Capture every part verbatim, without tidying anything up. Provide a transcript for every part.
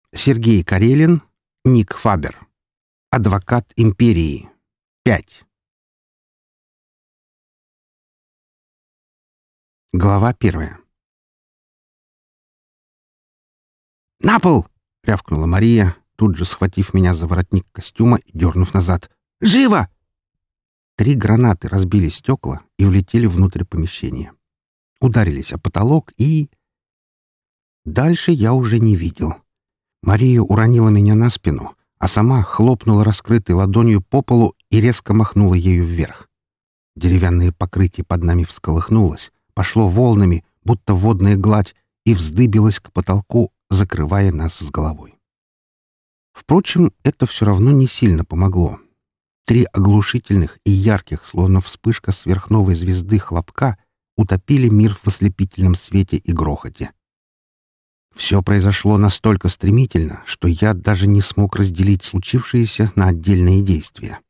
Сергей Карелин, Ник Фабер. Адвокат империи. пять. Глава первая. «На пол!» — рявкнула Мария, тут же схватив меня за воротник костюма и дернув назад. «Живо!» Три гранаты разбили стекла и влетели внутрь помещения. Ударились о потолок и... Дальше я уже не видел. Мария уронила меня на спину, а сама хлопнула раскрытой ладонью по полу и резко махнула ею вверх. Деревянное покрытие под нами всколыхнулось, пошло волнами, будто водная гладь, и вздыбилось к потолку, закрывая нас с головой. Впрочем, это все равно не сильно помогло. Три оглушительных и ярких, словно вспышка сверхновой звезды хлопка, утопили мир в ослепительном свете и грохоте. Все произошло настолько стремительно, что я даже не смог разделить случившееся на отдельные действия.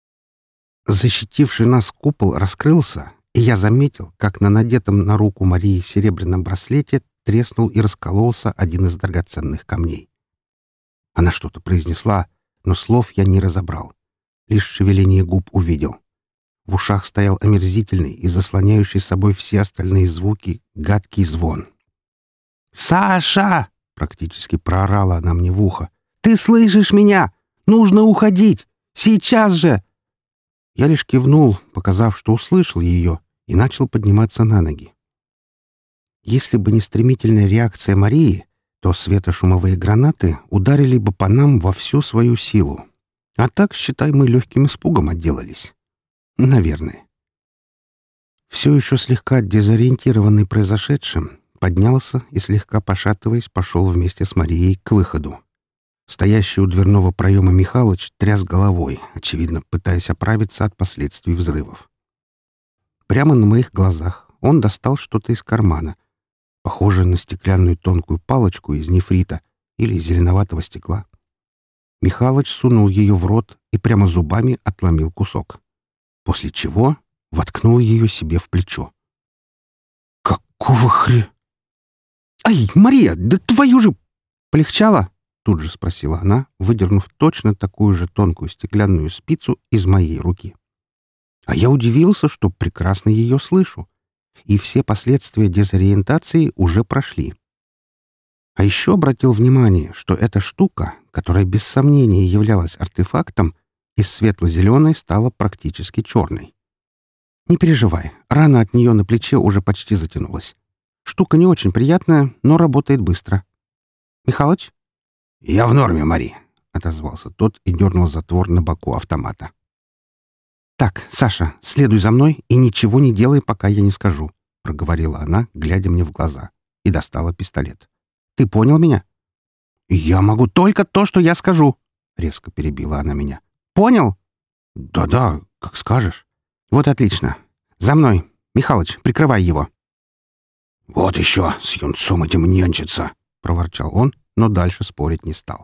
Защитивший нас купол раскрылся, и я заметил, как на надетом на руку Марии серебряном браслете треснул и раскололся один из драгоценных камней. Она что-то произнесла, но слов я не разобрал. Лишь шевеление губ увидел. В ушах стоял омерзительный и заслоняющий собой все остальные звуки гадкий звон. «Саша!» — практически проорала она мне в ухо. «Ты слышишь меня? Нужно уходить! Сейчас же!» Я лишь кивнул, показав, что услышал ее, и начал подниматься на ноги. Если бы не стремительная реакция Марии, то светошумовые гранаты ударили бы по нам во всю свою силу. А так, считай, мы легким испугом отделались. Наверное. Все еще слегка дезориентированный произошедшим, поднялся и, слегка пошатываясь, пошел вместе с Марией к выходу. Стоящий у дверного проема Михалыч тряс головой, очевидно, пытаясь оправиться от последствий взрывов. Прямо на моих глазах он достал что-то из кармана, похожее на стеклянную тонкую палочку из нефрита или зеленоватого стекла. Михалыч сунул ее в рот и прямо зубами отломил кусок, после чего воткнул ее себе в плечо. «Какого хря...» «Ай, Мария, да твою же...» «Полегчало?» — тут же спросила она, выдернув точно такую же тонкую стеклянную спицу из моей руки. А я удивился, что прекрасно ее слышу, и все последствия дезориентации уже прошли. А еще обратил внимание, что эта штука, которая без сомнения являлась артефактом, из светло-зеленой стала практически черной. Не переживай, рана от нее на плече уже почти затянулась. Штука не очень приятная, но работает быстро. Михалыч? «Я в норме, Мари», — отозвался тот и дернул затвор на боку автомата. «Так, Саша, следуй за мной и ничего не делай, пока я не скажу», — проговорила она, глядя мне в глаза, и достала пистолет. «Ты понял меня?» «Я могу только то, что я скажу», — резко перебила она меня. «Понял?» «Да-да, как скажешь». «Вот отлично. За мной. Михалыч, прикрывай его». «Вот еще с юнцом этим нянчится», — проворчал он, но дальше спорить не стал.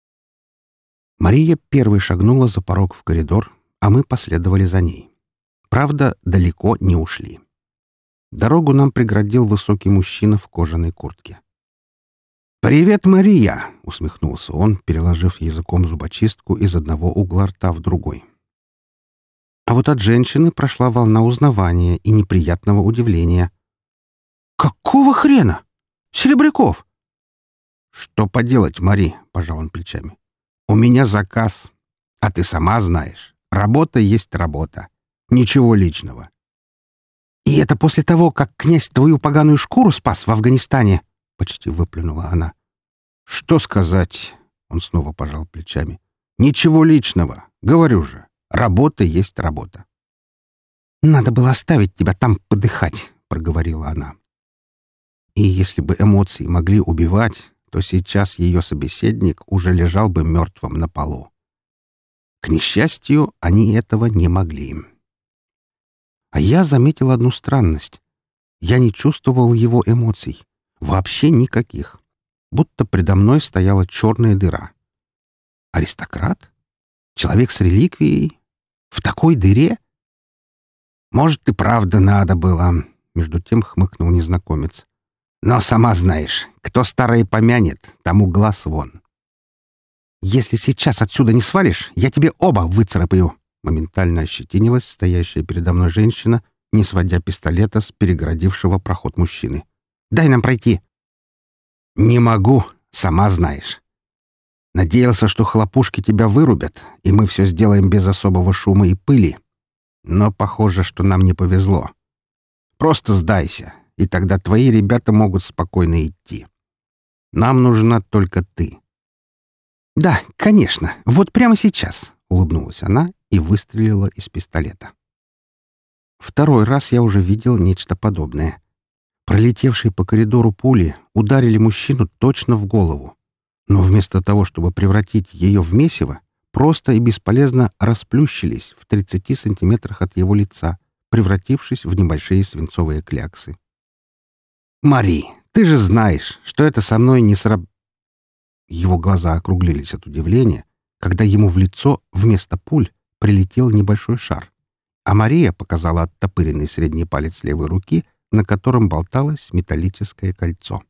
Мария первой шагнула за порог в коридор, а мы последовали за ней. Правда, далеко не ушли. Дорогу нам преградил высокий мужчина в кожаной куртке. «Привет, Мария!» — усмехнулся он, переложив языком зубочистку из одного угла рта в другой. А вот от женщины прошла волна узнавания и неприятного удивления. «Какого хрена? Серебряков!» «Что поделать, Мари?» — пожал он плечами. «У меня заказ, а ты сама знаешь, работа есть работа. Ничего личного». «И это после того, как князь твою поганую шкуру спас в Афганистане?» — почти выплюнула она. «Что сказать?» — он снова пожал плечами. «Ничего личного. Говорю же, работа есть работа». «Надо было оставить тебя там подыхать», — проговорила она. И если бы эмоции могли убивать, то сейчас ее собеседник уже лежал бы мертвым на полу. К несчастью, они этого не могли. А я заметил одну странность. Я не чувствовал его эмоций. Вообще никаких. Будто предо мной стояла черная дыра. Аристократ? Человек с реликвией? В такой дыре? Может, и правда надо было, — между тем хмыкнул незнакомец. Но сама знаешь, кто старое помянет, тому глаз вон. «Если сейчас отсюда не свалишь, я тебе оба выцарапаю!» Моментально ощетинилась стоящая передо мной женщина, не сводя пистолета с перегородившего проход мужчины. «Дай нам пройти!» «Не могу, сама знаешь. Надеялся, что хлопушки тебя вырубят, и мы все сделаем без особого шума и пыли. Но похоже, что нам не повезло. Просто сдайся, и тогда твои ребята могут спокойно идти. Нам нужна только ты». «Да, конечно, вот прямо сейчас», — улыбнулась она и выстрелила из пистолета. Второй раз я уже видел нечто подобное. Пролетевшие по коридору пули ударили мужчину точно в голову. Но вместо того, чтобы превратить ее в месиво, просто и бесполезно расплющились в тридцати сантиметрах от его лица, превратившись в небольшие свинцовые кляксы. «Мари, ты же знаешь, что это со мной не сраб...» Его глаза округлились от удивления, когда ему в лицо вместо пуль прилетел небольшой шар, а Мария показала оттопыренный средний палец левой руки, на котором болталось металлическое кольцо.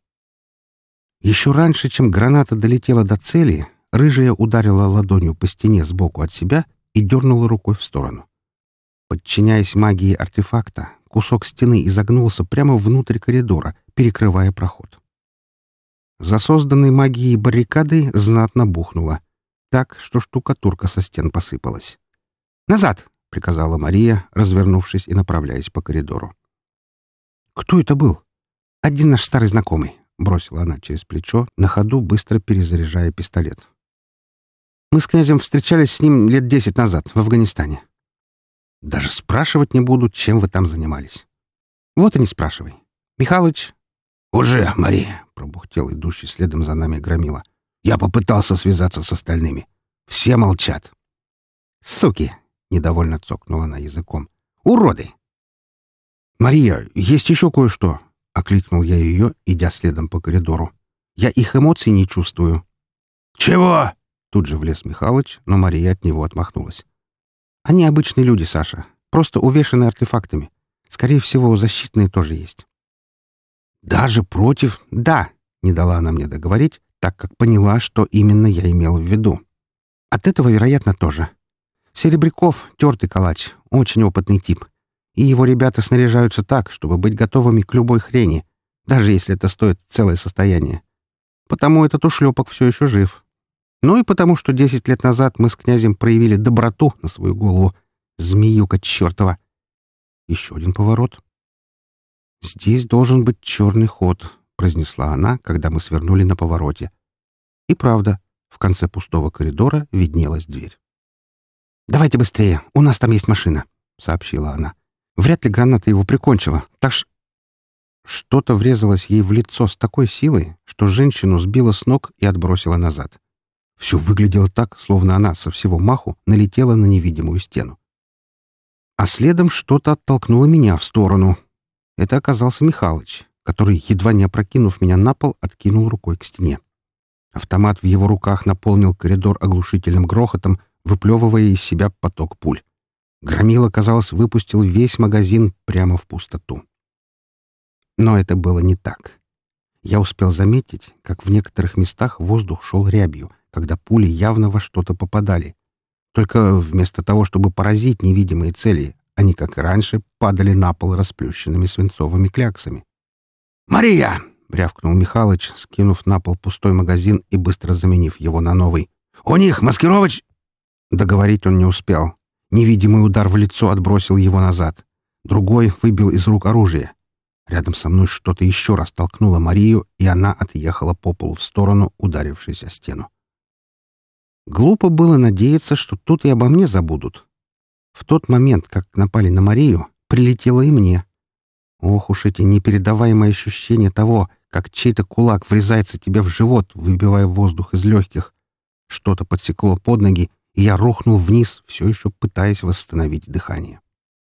Еще раньше, чем граната долетела до цели, рыжая ударила ладонью по стене сбоку от себя и дернула рукой в сторону. Подчиняясь магии артефакта, кусок стены изогнулся прямо внутрь коридора, перекрывая проход. За созданной магией баррикадой знатно бухнуло, так, что штукатурка со стен посыпалась. «Назад!» — приказала Мария, развернувшись и направляясь по коридору. «Кто это был?» «Один наш старый знакомый», — бросила она через плечо, на ходу быстро перезаряжая пистолет. «Мы с князем встречались с ним лет десять назад, в Афганистане. Даже спрашивать не буду, чем вы там занимались. Вот и не спрашивай. Михалыч...» «Уже, Мария!» — пробухтел идущий следом за нами громила. «Я попытался связаться с остальными. Все молчат». «Суки!» — недовольно цокнула она языком. «Уроды!» «Мария, есть еще кое-что!» — окликнул я ее, идя следом по коридору. «Я их эмоций не чувствую». «Чего?» — тут же влез Михалыч, но Мария от него отмахнулась. «Они обычные люди, Саша, просто увешаны артефактами. Скорее всего, защитные тоже есть». «Даже против?» «Да», — не дала она мне договорить, так как поняла, что именно я имел в виду. «От этого, вероятно, тоже. Серебряков — тертый калач, очень опытный тип. И его ребята снаряжаются так, чтобы быть готовыми к любой хрени, даже если это стоит целое состояние. Потому этот ушлепок все еще жив. Ну и потому, что десять лет назад мы с князем проявили доброту на свою голову. Змеюка чертова!» Еще один поворот. «Здесь должен быть черный ход», — произнесла она, когда мы свернули на повороте. И правда, в конце пустого коридора виднелась дверь. «Давайте быстрее, у нас там есть машина», — сообщила она. «Вряд ли граната его прикончила, так что...» Что-то врезалось ей в лицо с такой силой, что женщину сбило с ног и отбросило назад. Все выглядело так, словно она со всего маху налетела на невидимую стену. А следом что-то оттолкнуло меня в сторону. Это оказался Михалыч, который, едва не опрокинув меня на пол, откинул рукой к стене. Автомат в его руках наполнил коридор оглушительным грохотом, выплевывая из себя поток пуль. Громила, казалось, выпустил весь магазин прямо в пустоту. Но это было не так. Я успел заметить, как в некоторых местах воздух шел рябью, когда пули явно во что-то попадали. Только вместо того, чтобы поразить невидимые цели, они, как и раньше, падали на пол расплющенными свинцовыми кляксами. «Мария!» — рявкнул Михалыч, скинув на пол пустой магазин и быстро заменив его на новый. «У них маскировочь...» Договорить он не успел. Невидимый удар в лицо отбросил его назад. Другой выбил из рук оружие. Рядом со мной что-то еще раз толкнуло Марию, и она отъехала по полу в сторону, ударившись о стену. Глупо было надеяться, что тут и обо мне забудут. В тот момент, как напали на Марию, прилетело и мне. Ох уж эти непередаваемые ощущения того, как чей-то кулак врезается тебе в живот, выбивая воздух из легких. Что-то подсекло под ноги, и я рухнул вниз, все еще пытаясь восстановить дыхание.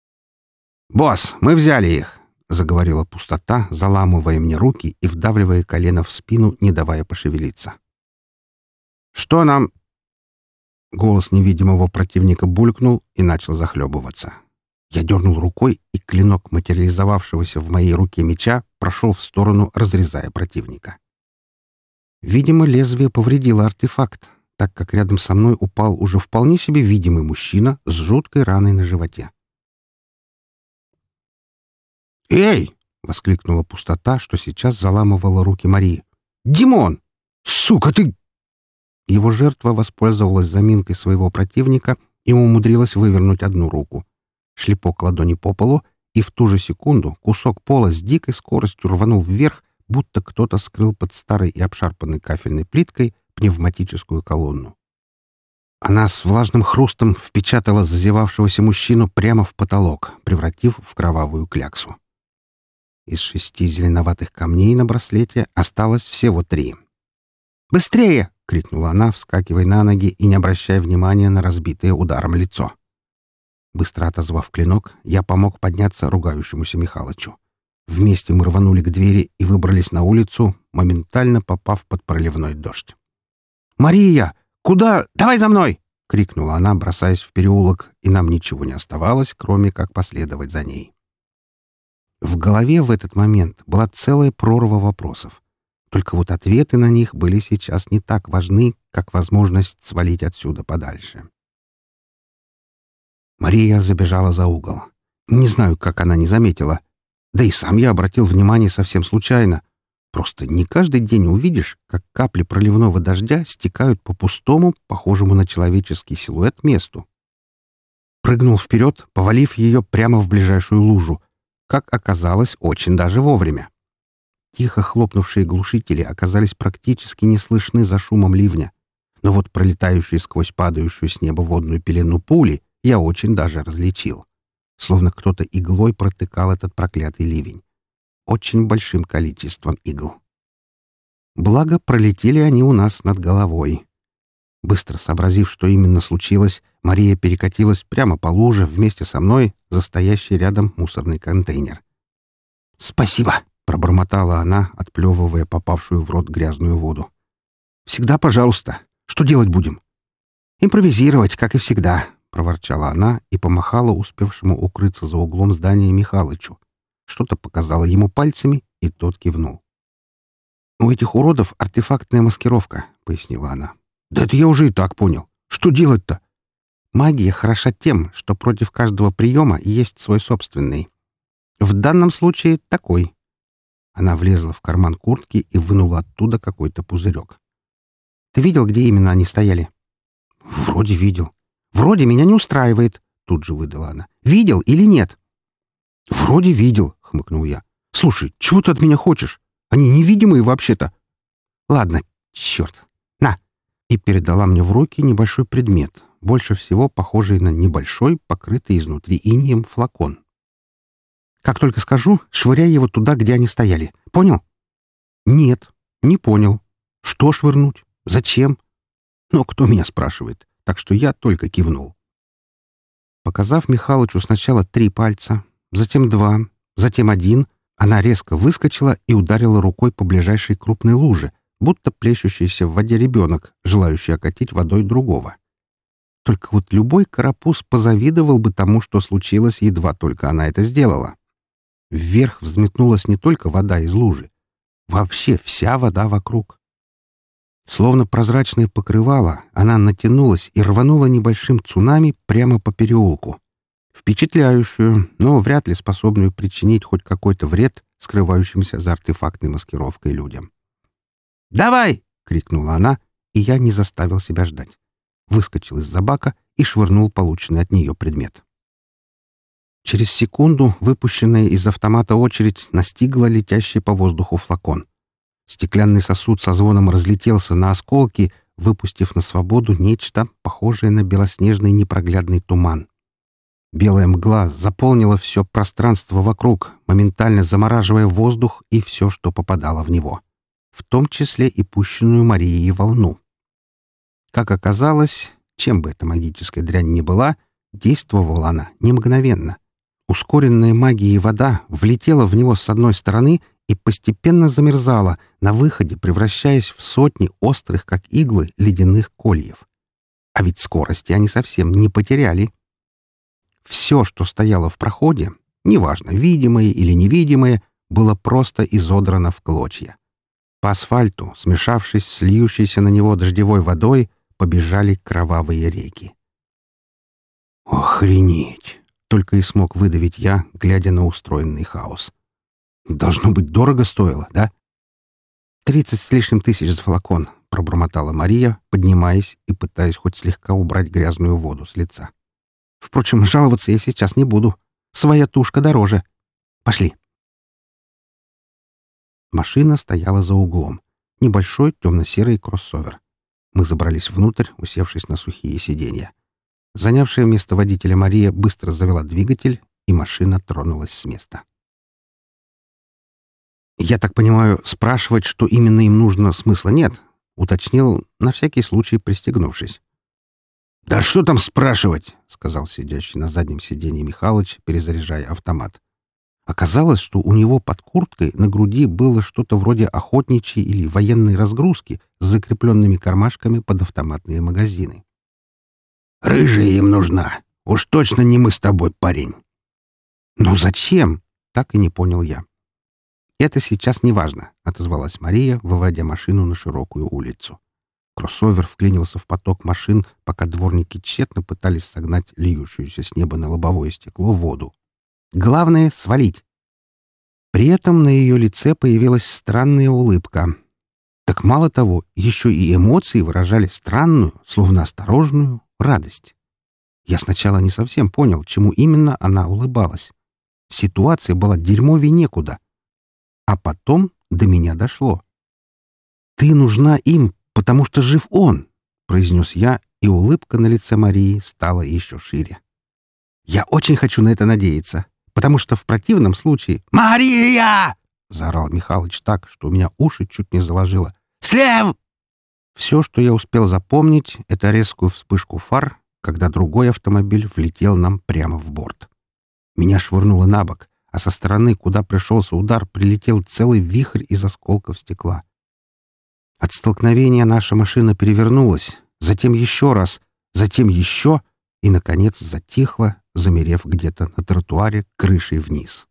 «Босс, мы взяли их!» — заговорила пустота, заламывая мне руки и вдавливая колено в спину, не давая пошевелиться. «Что нам...» Голос невидимого противника булькнул и начал захлебываться. Я дернул рукой, и клинок материализовавшегося в моей руке меча прошел в сторону, разрезая противника. Видимо, лезвие повредило артефакт, так как рядом со мной упал уже вполне себе видимый мужчина с жуткой раной на животе. «Эй!» — воскликнула пустота, что сейчас заламывала руки Марии. «Димон! Сука, ты...» Его жертва воспользовалась заминкой своего противника и умудрилась вывернуть одну руку. Шлепок ладони по полу, и в ту же секунду кусок пола с дикой скоростью рванул вверх, будто кто-то скрыл под старой и обшарпанной кафельной плиткой пневматическую колонну. Она с влажным хрустом впечатала зазевавшегося мужчину прямо в потолок, превратив в кровавую кляксу. Из шести зеленоватых камней на браслете осталось всего три. «Быстрее!» — крикнула она, вскакивая на ноги и не обращая внимания на разбитое ударом лицо. Быстро отозвав клинок, я помог подняться ругающемуся Михалычу. Вместе мы рванули к двери и выбрались на улицу, моментально попав под проливной дождь. «Мария! Куда? Давай за мной!» — крикнула она, бросаясь в переулок, и нам ничего не оставалось, кроме как последовать за ней. В голове в этот момент была целая прорва вопросов. Только вот ответы на них были сейчас не так важны, как возможность свалить отсюда подальше. Мария забежала за угол. Не знаю, как она не заметила. Да и сам я обратил внимание совсем случайно. Просто не каждый день увидишь, как капли проливного дождя стекают по пустому, похожему на человеческий силуэт месту. Прыгнул вперед, повалив ее прямо в ближайшую лужу. Как оказалось, очень даже вовремя. Тихо хлопнувшие глушители оказались практически не слышны за шумом ливня. Но вот пролетающие сквозь падающую с неба водную пелену пули я очень даже различил. Словно кто-то иглой протыкал этот проклятый ливень. Очень большим количеством игл. Благо, пролетели они у нас над головой. Быстро сообразив, что именно случилось, Мария перекатилась прямо по луже вместе со мной за стоящий рядом мусорный контейнер. «Спасибо!» — пробормотала она, отплевывая попавшую в рот грязную воду. «Всегда пожалуйста. Что делать будем?» «Импровизировать, как и всегда», — проворчала она и помахала успевшему укрыться за углом здания Михалычу. Что-то показала ему пальцами, и тот кивнул. «У этих уродов артефактная маскировка», — пояснила она. «Да это я уже и так понял. Что делать-то?» «Магия хороша тем, что против каждого приема есть свой собственный. В данном случае такой». Она влезла в карман куртки и вынула оттуда какой-то пузырек. «Ты видел, где именно они стояли?» «Вроде видел». «Вроде меня не устраивает», — тут же выдала она. «Видел или нет?» «Вроде видел», — хмыкнул я. «Слушай, чего ты от меня хочешь? Они невидимые вообще-то». «Ладно, черт. На!» И передала мне в руки небольшой предмет, больше всего похожий на небольшой, покрытый изнутри инеем флакон. «Как только скажу, швыряй его туда, где они стояли. Понял?» «Нет, не понял. Что швырнуть? Зачем?» «Но кто меня спрашивает?» Так что я только кивнул. Показав Михалычу сначала три пальца, затем два, затем один, она резко выскочила и ударила рукой по ближайшей крупной луже, будто плещущийся в воде ребенок, желающий окатить водой другого. Только вот любой карапуз позавидовал бы тому, что случилось, едва только она это сделала. Вверх взметнулась не только вода из лужи, вообще вся вода вокруг. Словно прозрачное покрывало, она натянулась и рванула небольшим цунами прямо по переулку. Впечатляющую, но вряд ли способную причинить хоть какой-то вред скрывающимся за артефактной маскировкой людям. «Давай!» — крикнула она, и я не заставил себя ждать. Выскочил из-за бака и швырнул полученный от нее предмет. Через секунду выпущенная из автомата очередь настигла летящий по воздуху флакон. Стеклянный сосуд со звоном разлетелся на осколки, выпустив на свободу нечто, похожее на белоснежный непроглядный туман. Белая мгла заполнила все пространство вокруг, моментально замораживая воздух и все, что попадало в него, в том числе и пущенную Марией волну. Как оказалось, чем бы эта магическая дрянь ни была, действовала она не мгновенно. Ускоренная магией вода влетела в него с одной стороны и постепенно замерзала, на выходе превращаясь в сотни острых, как иглы, ледяных кольев. А ведь скорости они совсем не потеряли. Все, что стояло в проходе, неважно, видимое или невидимое, было просто изодрано в клочья. По асфальту, смешавшись с льющейся на него дождевой водой, побежали кровавые реки. «Охренеть!» — только и смог выдавить я, глядя на устроенный хаос. «Должно быть, дорого стоило, да?» «Тридцать с лишним тысяч за флакон», — пробормотала Мария, поднимаясь и пытаясь хоть слегка убрать грязную воду с лица. «Впрочем, жаловаться я сейчас не буду. Своя тушка дороже. Пошли». Машина стояла за углом. Небольшой темно-серый кроссовер. Мы забрались внутрь, усевшись на сухие сиденья. Занявшая место водителя Мария быстро завела двигатель, и машина тронулась с места. «Я так понимаю, спрашивать, что именно им нужно, смысла нет», — уточнил, на всякий случай пристегнувшись. «Да что там спрашивать?» — сказал сидящий на заднем сиденье Михалыч, перезаряжая автомат. Оказалось, что у него под курткой на груди было что-то вроде охотничьей или военной разгрузки с закрепленными кармашками под автоматные магазины. «Рыжая им нужна. Уж точно не мы с тобой, парень». «Но зачем?» — так и не понял я. «Это сейчас не важно», — отозвалась Мария, выводя машину на широкую улицу. Кроссовер вклинился в поток машин, пока дворники тщетно пытались согнать льющуюся с неба на лобовое стекло воду. «Главное — свалить». При этом на ее лице появилась странная улыбка. Так мало того, еще и эмоции выражали странную, словно осторожную, радость. Я сначала не совсем понял, чему именно она улыбалась. Ситуация была дерьмовей некуда. А потом до меня дошло. «Ты нужна им, потому что жив он», — произнес я, и улыбка на лице Марии стала еще шире. «Я очень хочу на это надеяться, потому что в противном случае...» «Мария!» — заорал Михалыч так, что у меня уши чуть не заложило. «Слев!» Все, что я успел запомнить, — это резкую вспышку фар, когда другой автомобиль влетел нам прямо в борт. Меня швырнуло на бок, а со стороны, куда пришелся удар, прилетел целый вихрь из осколков стекла. От столкновения наша машина перевернулась, затем еще раз, затем еще и, наконец, затихла, замерев где-то на тротуаре крышей вниз.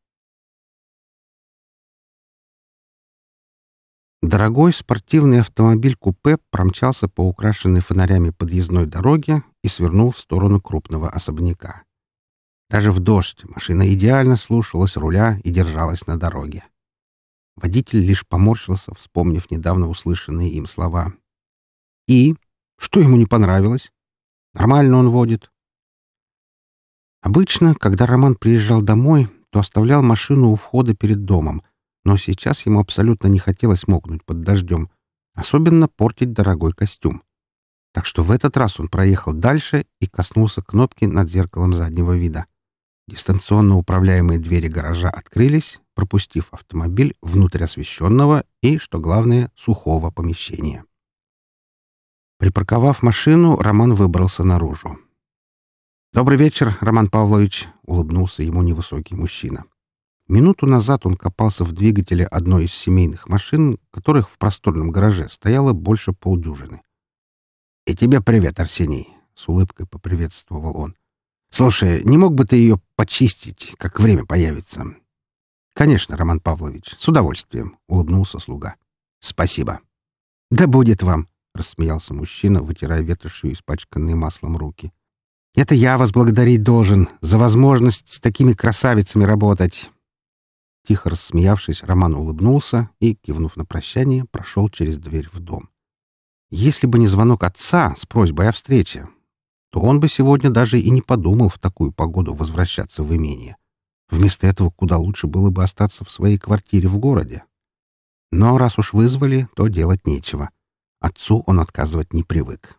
Дорогой спортивный автомобиль-купе промчался по украшенной фонарями подъездной дороге и свернул в сторону крупного особняка. Даже в дождь машина идеально слушалась руля и держалась на дороге. Водитель лишь поморщился, вспомнив недавно услышанные им слова. И? Что ему не понравилось? Нормально он водит. Обычно, когда Роман приезжал домой, то оставлял машину у входа перед домом, но сейчас ему абсолютно не хотелось мокнуть под дождем, особенно портить дорогой костюм. Так что в этот раз он проехал дальше и коснулся кнопки над зеркалом заднего вида. Дистанционно управляемые двери гаража открылись, пропустив автомобиль внутрь освещенного и, что главное, сухого помещения. Припарковав машину, Роман выбрался наружу. «Добрый вечер, Роман Павлович», — улыбнулся ему невысокий мужчина. Минуту назад он копался в двигателе одной из семейных машин, которых в просторном гараже стояло больше полдюжины. «И тебе привет, Арсений», — с улыбкой поприветствовал он. «Слушай, не мог бы ты ее почистить, как время появится?» «Конечно, Роман Павлович, с удовольствием», — улыбнулся слуга. «Спасибо». «Да будет вам», — рассмеялся мужчина, вытирая ветошью испачканные маслом руки. «Это я вас благодарить должен за возможность с такими красавицами работать». Тихо рассмеявшись, Роман улыбнулся и, кивнув на прощание, прошел через дверь в дом. Если бы не звонок отца с просьбой о встрече, то он бы сегодня даже и не подумал в такую погоду возвращаться в имение. Вместо этого куда лучше было бы остаться в своей квартире в городе. Но раз уж вызвали, то делать нечего. Отцу он отказывать не привык.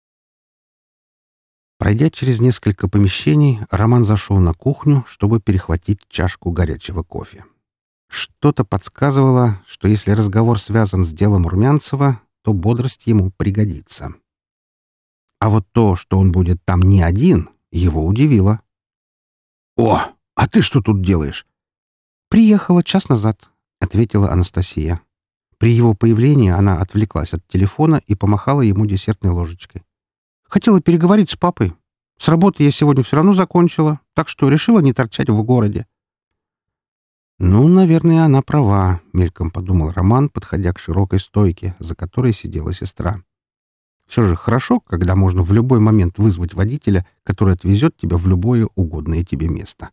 Пройдя через несколько помещений, Роман зашел на кухню, чтобы перехватить чашку горячего кофе. Что-то подсказывало, что если разговор связан с делом Румянцева, то бодрость ему пригодится. А вот то, что он будет там не один, его удивило. «О, а ты что тут делаешь?» «Приехала час назад», — ответила Анастасия. При его появлении она отвлеклась от телефона и помахала ему десертной ложечкой. «Хотела переговорить с папой. С работы я сегодня все равно закончила, так что решила не торчать в городе». «Ну, наверное, она права», — мельком подумал Роман, подходя к широкой стойке, за которой сидела сестра. Все же хорошо, когда можно в любой момент вызвать водителя, который отвезет тебя в любое угодное тебе место.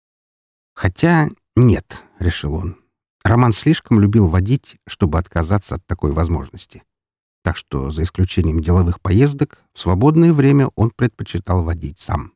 Хотя нет, — решил он. Роман слишком любил водить, чтобы отказаться от такой возможности. Так что, за исключением деловых поездок, в свободное время он предпочитал водить сам.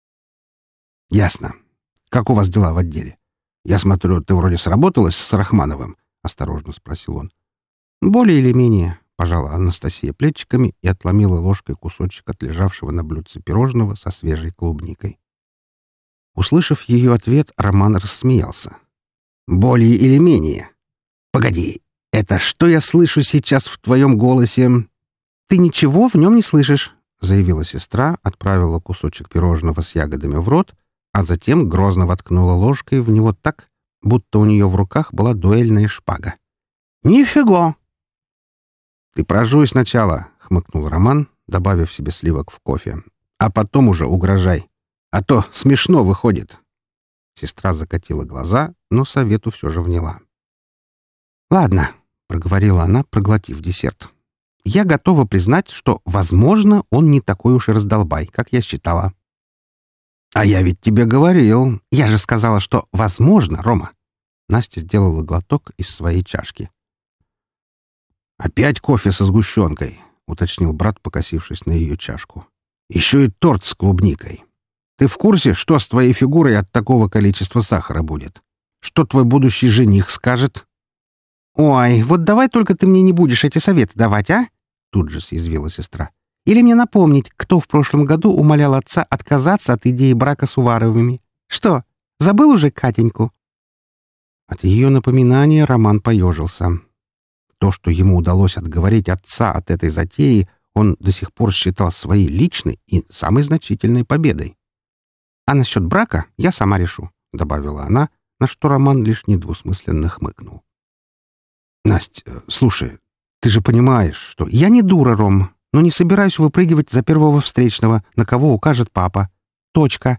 «Ясно. Как у вас дела в отделе? Я смотрю, ты вроде сработалась с Рахмановым?» — осторожно спросил он. «Более или менее», — пожала Анастасия плечиками и отломила ложкой кусочек от лежавшего на блюдце пирожного со свежей клубникой. Услышав ее ответ, Роман рассмеялся. «Более или менее? Погоди, это что я слышу сейчас в твоем голосе?» «Ты ничего в нем не слышишь», — заявила сестра, отправила кусочек пирожного с ягодами в рот, а затем грозно воткнула ложкой в него так, будто у нее в руках была дуэльная шпага. «Нифига!» «Ты прожуй сначала», — хмыкнул Роман, добавив себе сливок в кофе. «А потом уже угрожай. А то смешно выходит». Сестра закатила глаза, но совету все же вняла. «Ладно», — проговорила она, проглотив десерт. «Я готова признать, что, возможно, он не такой уж и раздолбай, как я считала». «А я ведь тебе говорил. Я же сказала, что возможно, Рома». Настя сделала глоток из своей чашки. «Опять кофе со сгущенкой», — уточнил брат, покосившись на ее чашку. «Еще и торт с клубникой. Ты в курсе, что с твоей фигурой от такого количества сахара будет? Что твой будущий жених скажет?» «Ой, вот давай только ты мне не будешь эти советы давать, а?» Тут же съязвила сестра. «Или мне напомнить, кто в прошлом году умолял отца отказаться от идеи брака с Уваровыми? Что, забыл уже Катеньку?» От ее напоминания Роман поежился. То, что ему удалось отговорить отца от этой затеи, он до сих пор считал своей личной и самой значительной победой. «А насчет брака я сама решу», — добавила она, на что Роман лишь недвусмысленно хмыкнул. «Насть, слушай, ты же понимаешь, что...» «Я не дура, Ром, но не собираюсь выпрыгивать за первого встречного, на кого укажет папа. Точка».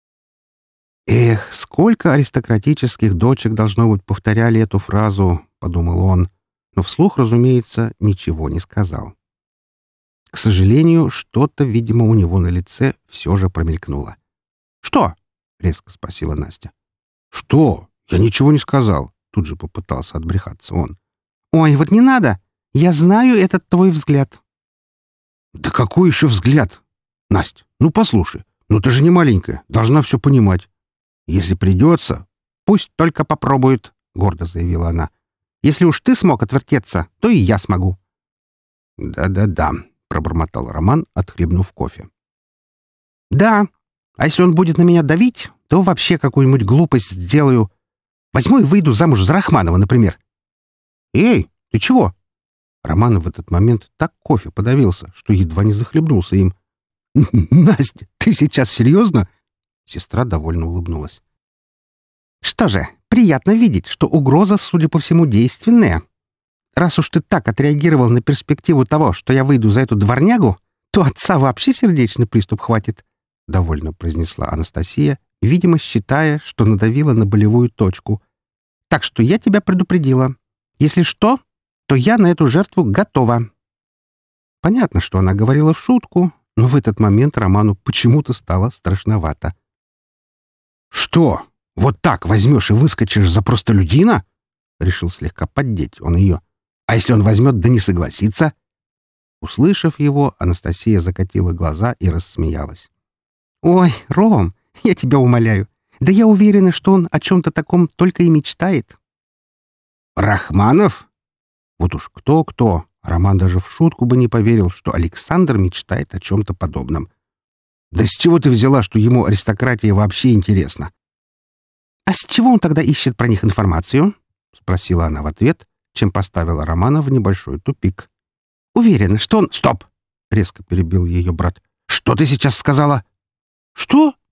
«Эх, сколько аристократических дочек, должно быть, повторяли эту фразу», — подумал он, но вслух, разумеется, ничего не сказал. К сожалению, что-то, видимо, у него на лице все же промелькнуло. «Что?» — резко спросила Настя. «Что? Я ничего не сказал», — тут же попытался отбрехаться он. «Ой, вот не надо! Я знаю этот твой взгляд». «Да какой еще взгляд? Насть, ну послушай, ну ты же не маленькая, должна все понимать. Если придется...» «Пусть только попробует», — гордо заявила она. «Если уж ты смог отвертеться, то и я смогу». «Да-да-да», — пробормотал Роман, отхлебнув кофе. «Да, а если он будет на меня давить, то вообще какую-нибудь глупость сделаю. Возьму и выйду замуж за Рахманова, например». «Эй, ты чего?» Роман в этот момент так кофе подавился, что едва не захлебнулся им. «Настя, ты сейчас серьезно?» Сестра довольно улыбнулась. «Что же, приятно видеть, что угроза, судя по всему, действенная. Раз уж ты так отреагировал на перспективу того, что я выйду за эту дворнягу, то отца вообще сердечный приступ хватит», — довольно произнесла Анастасия, видимо, считая, что надавила на болевую точку. «Так что я тебя предупредила. Если что, то я на эту жертву готова». Понятно, что она говорила в шутку, но в этот момент Роману почему-то стало страшновато. «Что? Вот так возьмешь и выскочишь за простолюдина?» Решил слегка поддеть он ее. «А если он возьмет да не согласится?» Услышав его, Анастасия закатила глаза и рассмеялась. «Ой, Ром, я тебя умоляю. Да я уверена, что он о чем-то таком только и мечтает». «Рахманов?» Вот уж кто-кто, Роман даже в шутку бы не поверил, что Александр мечтает о чем-то подобном. «Да с чего ты взяла, что ему аристократия вообще интересна?» «А с чего он тогда ищет про них информацию?» — спросила она в ответ, чем поставила Романа в небольшой тупик. «Уверена, что он...» «Стоп!» — резко перебил ее брат. «Что ты сейчас сказала?» «Что?»